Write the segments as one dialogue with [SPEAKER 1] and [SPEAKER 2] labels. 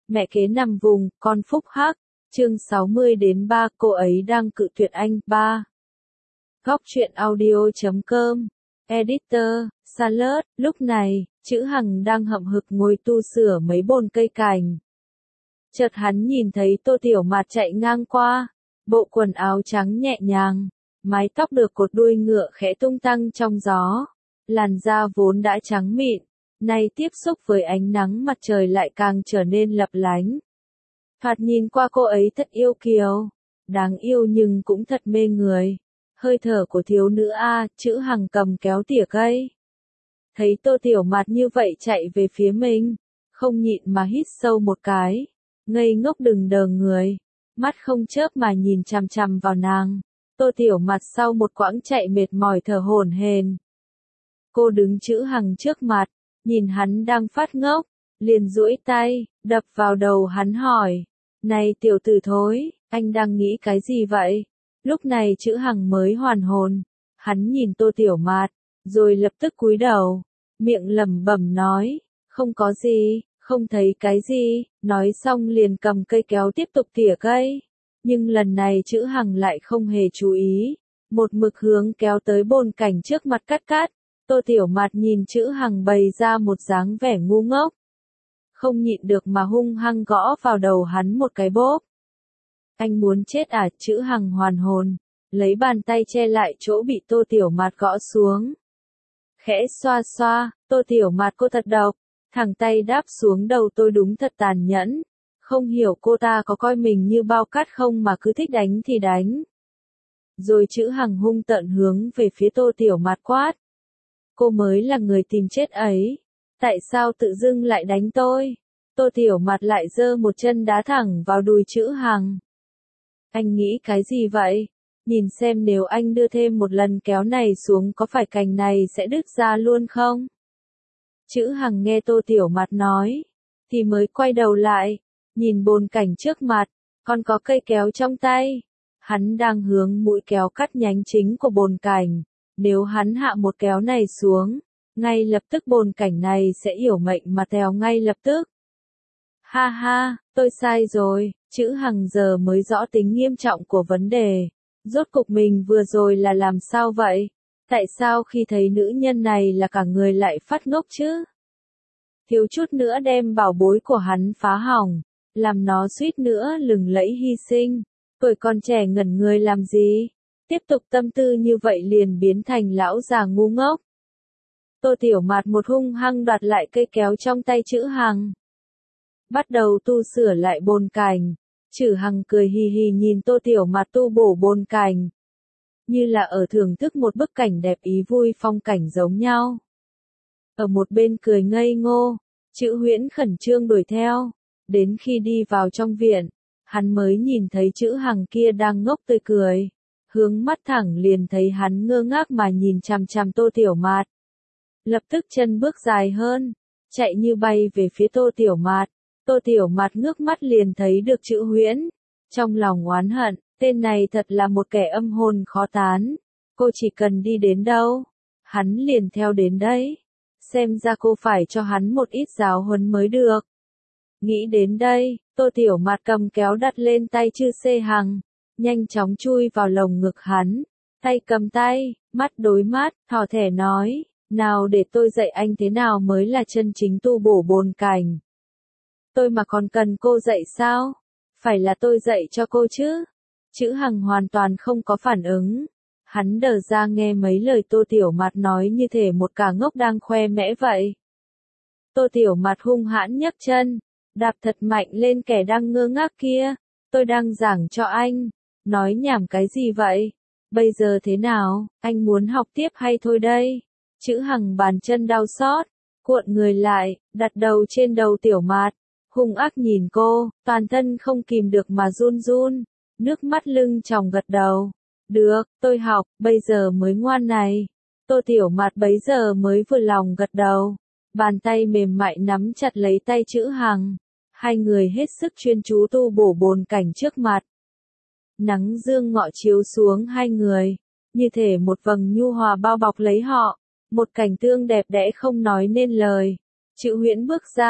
[SPEAKER 1] Mẹ kế nằm vùng, con phúc hắc. Chương 60 đến 3, cô ấy đang cự tuyệt anh. 3. Góc truyện audio.com. Editor, Salad. Lúc này, chữ Hằng đang hậm hực ngồi tu sửa mấy bồn cây cảnh. Chợt hắn nhìn thấy Tô Tiểu Mạt chạy ngang qua, bộ quần áo trắng nhẹ nhàng, mái tóc được cột đuôi ngựa khẽ tung tăng trong gió, làn da vốn đã trắng mịn, nay tiếp xúc với ánh nắng mặt trời lại càng trở nên lấp lánh. Thoạt nhìn qua cô ấy thật yêu kiều, đáng yêu nhưng cũng thật mê người. Hơi thở của thiếu nữ A, chữ Hằng cầm kéo tỉa cây. Thấy Tô Tiểu Mạt như vậy chạy về phía mình, không nhịn mà hít sâu một cái, ngây ngốc đừng đờ người, mắt không chớp mà nhìn chằm chằm vào nàng. Tô Tiểu Mạt sau một quãng chạy mệt mỏi thở hổn hển. Cô đứng chữ Hằng trước mặt, nhìn hắn đang phát ngốc, liền duỗi tay, đập vào đầu hắn hỏi, này tiểu tử thối, anh đang nghĩ cái gì vậy? Lúc này chữ Hằng mới hoàn hồn, hắn nhìn Tô Tiểu Mạt, rồi lập tức cúi đầu, miệng lẩm bẩm nói, không có gì, không thấy cái gì, nói xong liền cầm cây kéo tiếp tục tỉa cây. Nhưng lần này chữ Hằng lại không hề chú ý, một mực hướng kéo tới bồn cảnh trước mặt cắt. Tô Tiểu Mạt nhìn chữ Hằng bày ra một dáng vẻ ngu ngốc, không nhịn được mà hung hăng gõ vào đầu hắn một cái bốp. Anh muốn chết à? Chữ Hằng hoàn hồn, lấy bàn tay che lại chỗ bị Tô Tiểu Mạt gõ xuống. Khẽ xoa xoa, Tô Tiểu Mạt cô thật độc, thẳng tay đáp xuống đầu tôi đúng thật tàn nhẫn. Không hiểu cô ta có coi mình như bao cát không mà cứ thích đánh thì đánh. Rồi chữ Hằng hung tợn hướng về phía Tô Tiểu Mạt quát. Cô mới là người tìm chết ấy. Tại sao tự dưng lại đánh tôi? Tô Tiểu Mạt lại giơ một chân đá thẳng vào đùi chữ Hằng. Anh nghĩ cái gì vậy? Nhìn xem nếu anh đưa thêm một lần kéo này xuống có phải cành này sẽ đứt ra luôn không? Chữ Hằng nghe Tô Tiểu Mạt nói, thì mới quay đầu lại, nhìn bồn cảnh trước mặt, còn có cây kéo trong tay. Hắn đang hướng mũi kéo cắt nhánh chính của bồn cảnh. Nếu hắn hạ một kéo này xuống, ngay lập tức bồn cảnh này sẽ yểu mệnh mà tèo ngay lập tức. Ha ha, tôi sai rồi, chữ Hằng giờ mới rõ tính nghiêm trọng của vấn đề. Rốt cục mình vừa rồi là làm sao vậy? Tại sao khi thấy nữ nhân này là cả người lại phát ngốc chứ? Thiếu chút nữa đem bảo bối của hắn phá hỏng, làm nó suýt nữa lừng lẫy hy sinh. Tuổi còn trẻ ngẩn người làm gì? Tiếp tục tâm tư như vậy liền biến thành lão già ngu ngốc. Tô Tiểu Mạt một hung hăng đoạt lại cây kéo trong tay chữ Hằng. Bắt đầu tu sửa lại bồn cảnh. Chữ Hằng cười hì hì nhìn Tô Tiểu Mạt tu bổ bồn cảnh. Như là ở thưởng thức một bức cảnh đẹp ý vui phong cảnh giống nhau. Ở một bên cười ngây ngô, chữ Huyễn khẩn trương đuổi theo. Đến khi đi vào trong viện, hắn mới nhìn thấy chữ Hằng kia đang ngốc tươi cười. Hướng mắt thẳng liền thấy hắn ngơ ngác mà nhìn chằm chằm Tô Tiểu Mạt. Lập tức chân bước dài hơn, chạy như bay về phía Tô Tiểu Mạt. Tô Tiểu Mạt ngước mắt liền thấy được chữ Huyễn. Trong lòng oán hận, tên này thật là một kẻ âm hồn khó tán. Cô chỉ cần đi đến đâu, hắn liền theo đến đấy. Xem ra cô phải cho hắn một ít giáo huấn mới được. Nghĩ đến đây, Tô Tiểu Mạt cầm kéo đặt lên tay chư Xê Hằng. Nhanh chóng chui vào lồng ngực hắn, tay cầm tay, mắt đối mắt, thỏ thẻ nói, nào để tôi dạy anh thế nào mới là chân chính tu bổ bồn cảnh. Tôi mà còn cần cô dạy sao? Phải là tôi dạy cho cô chứ? Chữ Hằng hoàn toàn không có phản ứng. Hắn đờ ra nghe mấy lời Tô Tiểu Mạt nói như thể một cả ngốc đang khoe mẽ vậy. Tô Tiểu Mạt hung hãn nhấc chân, đạp thật mạnh lên kẻ đang ngơ ngác kia. Tôi đang giảng cho anh. Nói nhảm cái gì vậy? Bây giờ thế nào, anh muốn học tiếp hay thôi đây? Chữ Hằng bàn chân đau xót, cuộn người lại, đặt đầu trên đầu Tiểu Mạt, hung ác nhìn cô, toàn thân không kìm được mà run run, nước mắt lưng tròng gật đầu. Được, tôi học, bây giờ mới ngoan này. Tô Tiểu Mạt bấy giờ mới vừa lòng gật đầu, bàn tay mềm mại nắm chặt lấy tay chữ Hằng. Hai người hết sức chuyên chú tu bổ bồn cảnh trước mặt. Nắng dương ngọ chiếu xuống hai người, như thể một vầng nhu hòa bao bọc lấy họ, một cảnh tượng đẹp đẽ không nói nên lời. Chữ Huyễn bước ra,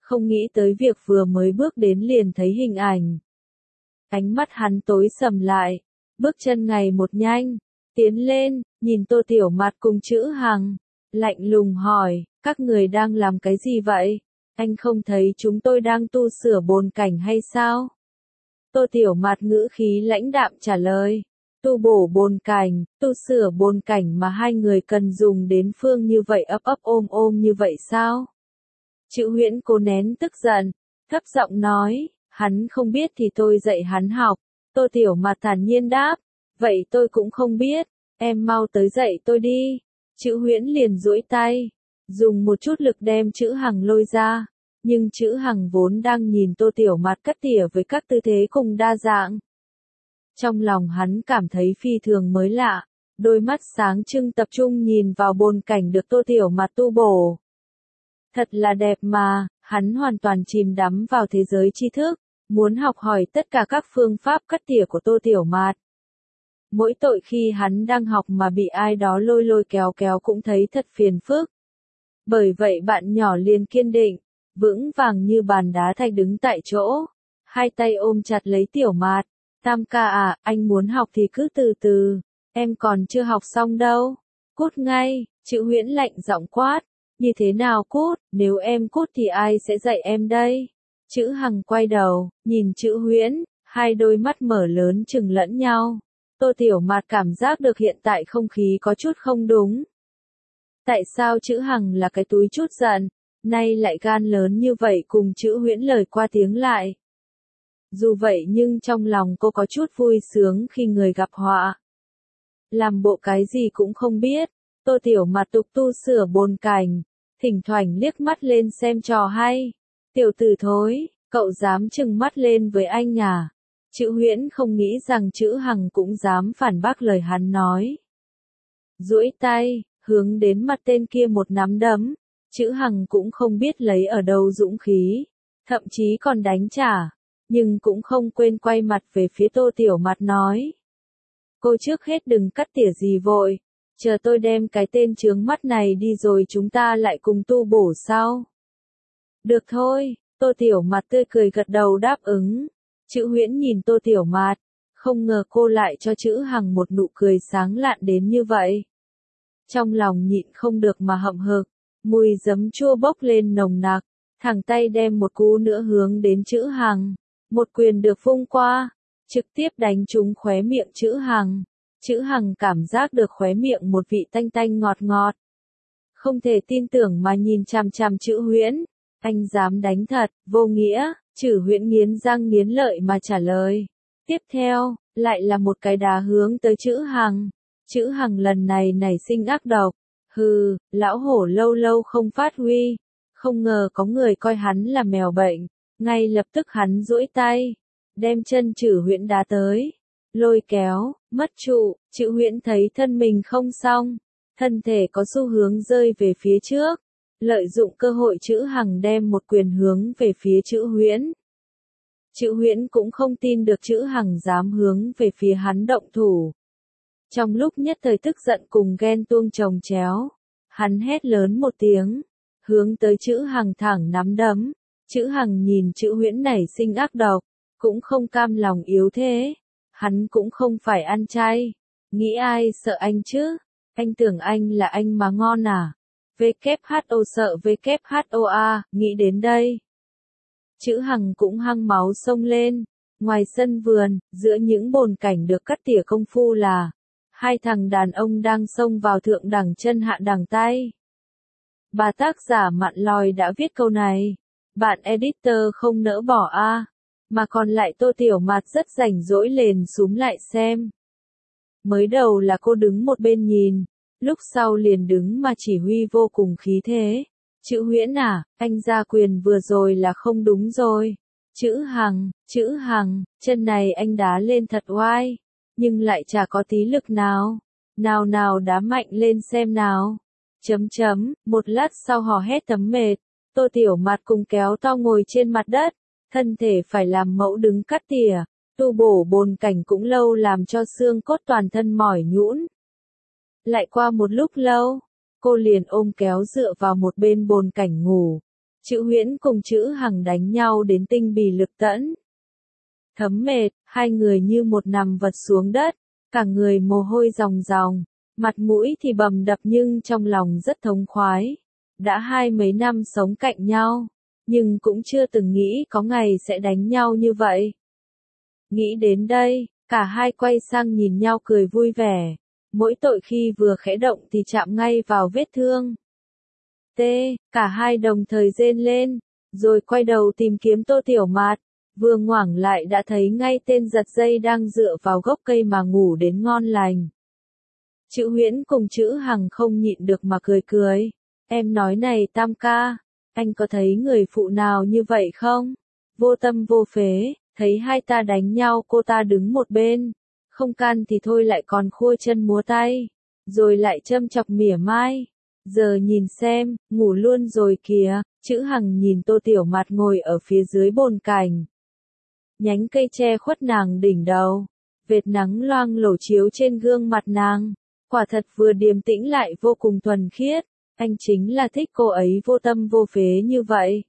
[SPEAKER 1] không nghĩ tới việc vừa mới bước đến liền thấy hình ảnh. Ánh mắt hắn tối sầm lại, bước chân ngày một nhanh, tiến lên, nhìn Tô Tiểu Mạt cùng Chữ Hằng, lạnh lùng hỏi, các người đang làm cái gì vậy? Anh không thấy chúng tôi đang tu sửa bồn cảnh hay sao? Tô Tiểu Mạt ngữ khí lãnh đạm trả lời, tu bổ bồn cảnh, tu sửa bồn cảnh mà hai người cần dùng đến phương như vậy ấp ấp ôm ôm như vậy sao? Chữ Huyễn cố nén tức giận, thấp giọng nói, hắn không biết thì tôi dạy hắn học. Tô Tiểu Mạt thản nhiên đáp, vậy tôi cũng không biết, em mau tới dạy tôi đi. Chữ Huyễn liền duỗi tay, dùng một chút lực đem Chữ Hằng lôi ra, nhưng Chữ Hằng vốn đang nhìn Tô Tiểu Mạt cắt tỉa với các tư thế cùng đa dạng. Trong lòng hắn cảm thấy phi thường mới lạ, đôi mắt sáng trưng tập trung nhìn vào bồn cảnh được Tô Tiểu Mạt tu bổ. Thật là đẹp mà, hắn hoàn toàn chìm đắm vào thế giới tri thức, muốn học hỏi tất cả các phương pháp cắt tỉa của Tô Tiểu Mạt. Mỗi tội khi hắn đang học mà bị ai đó lôi lôi kéo kéo cũng thấy thật phiền phức. Bởi vậy bạn nhỏ liền kiên định, vững vàng như bàn đá thạch đứng tại chỗ, hai tay ôm chặt lấy Tiểu Mạt. Tam ca à, anh muốn học thì cứ từ từ, em còn chưa học xong đâu. Cút ngay, Chữ Huyễn lạnh giọng quát. Như thế nào cút, nếu em cút thì ai sẽ dạy em đây? Chữ Hằng quay đầu, nhìn Chữ Huyễn, hai đôi mắt mở lớn chừng lẫn nhau. Tô Tiểu Mạt cảm giác được hiện tại không khí có chút không đúng. Tại sao Chữ Hằng là cái túi chút giận, nay lại gan lớn như vậy cùng Chữ Huyễn lời qua tiếng lại. Dù vậy nhưng trong lòng cô có chút vui sướng khi người gặp họa. Làm bộ cái gì cũng không biết, Tô Tiểu Mạt tục tu sửa bồn cảnh, thỉnh thoảng liếc mắt lên xem trò hay. Tiểu tử thối, cậu dám trừng mắt lên với anh à? Chữ Huyễn không nghĩ rằng Chữ Hằng cũng dám phản bác lời hắn nói. Duỗi tay, hướng đến mặt tên kia một nắm đấm, Chữ Hằng cũng không biết lấy ở đâu dũng khí, thậm chí còn đánh trả, nhưng cũng không quên quay mặt về phía Tô Tiểu Mạt nói. Cô trước hết đừng cắt tỉa gì vội, chờ tôi đem cái tên chướng mắt này đi rồi chúng ta lại cùng tu bổ sau. Được thôi, Tô Tiểu Mạt tươi cười gật đầu đáp ứng. Chữ Huyễn nhìn Tô Tiểu Mạt, không ngờ cô lại cho Chữ Hằng một nụ cười sáng lạn đến như vậy. Trong lòng nhịn không được mà hậm hực, mùi giấm chua bốc lên nồng nặc, thẳng tay đem một cú nữa hướng đến Chữ Hằng. Một quyền được vung qua, trực tiếp đánh trúng khóe miệng Chữ Hằng. Chữ Hằng cảm giác được khóe miệng một vị tanh tanh ngọt ngọt. Không thể tin tưởng mà nhìn chằm chằm Chữ Huyễn, anh dám đánh thật, vô nghĩa. Chữ Huyễn nghiến răng nghiến lợi mà trả lời. Tiếp theo, lại là một cái đá hướng tới Chữ Hằng. Chữ Hằng lần này nảy sinh ác độc. Hừ, lão hổ lâu lâu không phát huy. Không ngờ có người coi hắn là mèo bệnh. Ngay lập tức hắn duỗi tay, đem chân Chữ Huyễn đá tới. Lôi kéo, mất trụ, Chữ Huyễn thấy thân mình không xong. Thân thể có xu hướng rơi về phía trước. Lợi dụng cơ hội Chữ Hằng đem một quyền hướng về phía Chữ Huyễn. Chữ Huyễn cũng không tin được Chữ Hằng dám hướng về phía hắn động thủ. Trong lúc nhất thời tức giận cùng ghen tuông chồng chéo, hắn hét lớn một tiếng, hướng tới Chữ Hằng thẳng nắm đấm. Chữ Hằng nhìn Chữ Huyễn nảy sinh ác độc, cũng không cam lòng yếu thế. Hắn cũng không phải ăn chay, nghĩ ai sợ anh chứ? Anh tưởng anh là anh mà ngon à? WHO sợ WHOA, nghĩ đến đây. Chữ Hằng cũng hăng máu xông lên, ngoài sân vườn, giữa những bồn cảnh được cắt tỉa công phu là hai thằng đàn ông đang xông vào thượng đẳng chân hạ đẳng tay. Bà tác giả Mạn Lòi đã viết câu này, bạn editor không nỡ bỏ a, mà còn lại Tô Tiểu Mạt rất rảnh rỗi liền súm lại xem. Mới đầu là cô đứng một bên nhìn, lúc sau liền đứng mà chỉ huy vô cùng khí thế. Chữ Huyễn à, anh ra quyền vừa rồi là không đúng rồi. Chữ Hằng, chân này anh đá lên thật oai, nhưng lại chả có tí lực nào. Nào nào đá mạnh lên xem nào. Một lát sau hò hét thấm mệt, Tô Tiểu Mạt cùng kéo to ngồi trên mặt đất, thân thể phải làm mẫu đứng cắt tỉa, tu bổ bồn cảnh cũng lâu làm cho xương cốt toàn thân mỏi nhũn. Lại qua một lúc lâu, cô liền ôm kéo dựa vào một bên bồn cảnh ngủ. Chữ Huyễn cùng Chữ Hằng đánh nhau đến tinh bì lực tẫn. Thấm mệt, hai người như một nằm vật xuống đất, cả người mồ hôi ròng ròng, mặt mũi thì bầm đập nhưng trong lòng rất thống khoái. Đã 20 năm sống cạnh nhau, nhưng cũng chưa từng nghĩ có ngày sẽ đánh nhau như vậy. Nghĩ đến đây, cả hai quay sang nhìn nhau cười vui vẻ. Mỗi tội khi vừa khẽ động thì chạm ngay vào vết thương. Cả hai đồng thời rên lên, rồi quay đầu tìm kiếm Tô Tiểu Mạt. Vừa ngoảnh lại đã thấy ngay tên giật dây đang dựa vào gốc cây mà ngủ đến ngon lành. Chữ Huyễn cùng Chữ Hằng không nhịn được mà cười cười. Em nói này Tam ca, anh có thấy người phụ nào như vậy không? Vô tâm vô phế, thấy hai ta đánh nhau cô ta đứng một bên. Không can thì thôi lại còn khua chân múa tay. Rồi lại châm chọc mỉa mai. Giờ nhìn xem, ngủ luôn rồi kìa. Chữ Hằng nhìn Tô Tiểu Mạt ngồi ở phía dưới bồn cành. Nhánh cây che khuất nàng đỉnh đầu. Vệt nắng loang lổ chiếu trên gương mặt nàng. Quả thật vừa điềm tĩnh lại vô cùng thuần khiết. Anh chính là thích cô ấy vô tâm vô phế như vậy.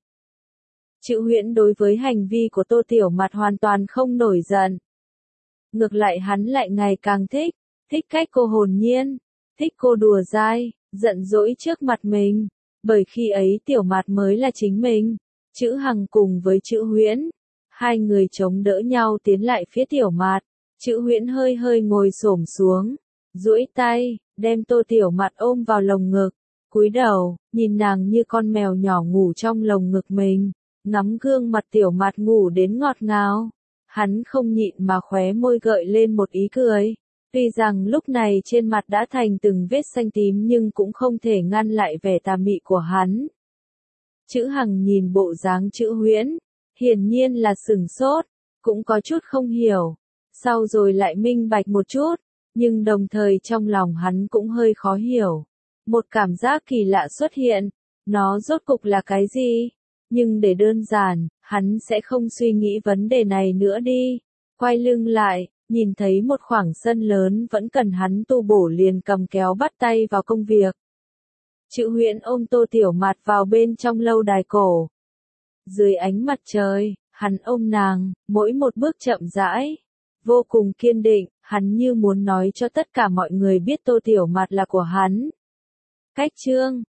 [SPEAKER 1] Chữ Huyễn đối với hành vi của Tô Tiểu Mạt hoàn toàn không nổi giận. Ngược lại hắn lại ngày càng thích cách cô hồn nhiên, thích cô đùa dai, giận dỗi trước mặt mình. Bởi khi ấy Tiểu Mạt mới là chính mình. Chữ Hằng cùng với Chữ Huyễn, hai người chống đỡ nhau tiến lại phía Tiểu Mạt. Chữ Huyễn hơi hơi ngồi xổm xuống, duỗi tay, đem Tô Tiểu Mạt ôm vào lồng ngực, cúi đầu, nhìn nàng như con mèo nhỏ ngủ trong lồng ngực mình, ngắm gương mặt Tiểu Mạt ngủ đến ngọt ngào. Hắn không nhịn mà khóe môi gợi lên một ý cười. Tuy rằng lúc này trên mặt đã thành từng vết xanh tím nhưng cũng không thể ngăn lại vẻ tà mị của hắn. Chữ Hằng nhìn bộ dáng Chữ Huyễn, hiển nhiên là sửng sốt, cũng có chút không hiểu. Sau rồi lại minh bạch một chút, nhưng đồng thời trong lòng hắn cũng hơi khó hiểu. Một cảm giác kỳ lạ xuất hiện, nó rốt cục là cái gì? Nhưng để đơn giản, hắn sẽ không suy nghĩ vấn đề này nữa đi. Quay lưng lại, nhìn thấy một khoảng sân lớn vẫn cần hắn tu bổ liền cầm kéo bắt tay vào công việc. Chữ Huyễn ôm Tô Tiểu Mạt vào bên trong lâu đài cổ. Dưới ánh mặt trời, hắn ôm nàng, mỗi một bước chậm rãi, vô cùng kiên định, hắn như muốn nói cho tất cả mọi người biết Tô Tiểu Mạt là của hắn. Cách chương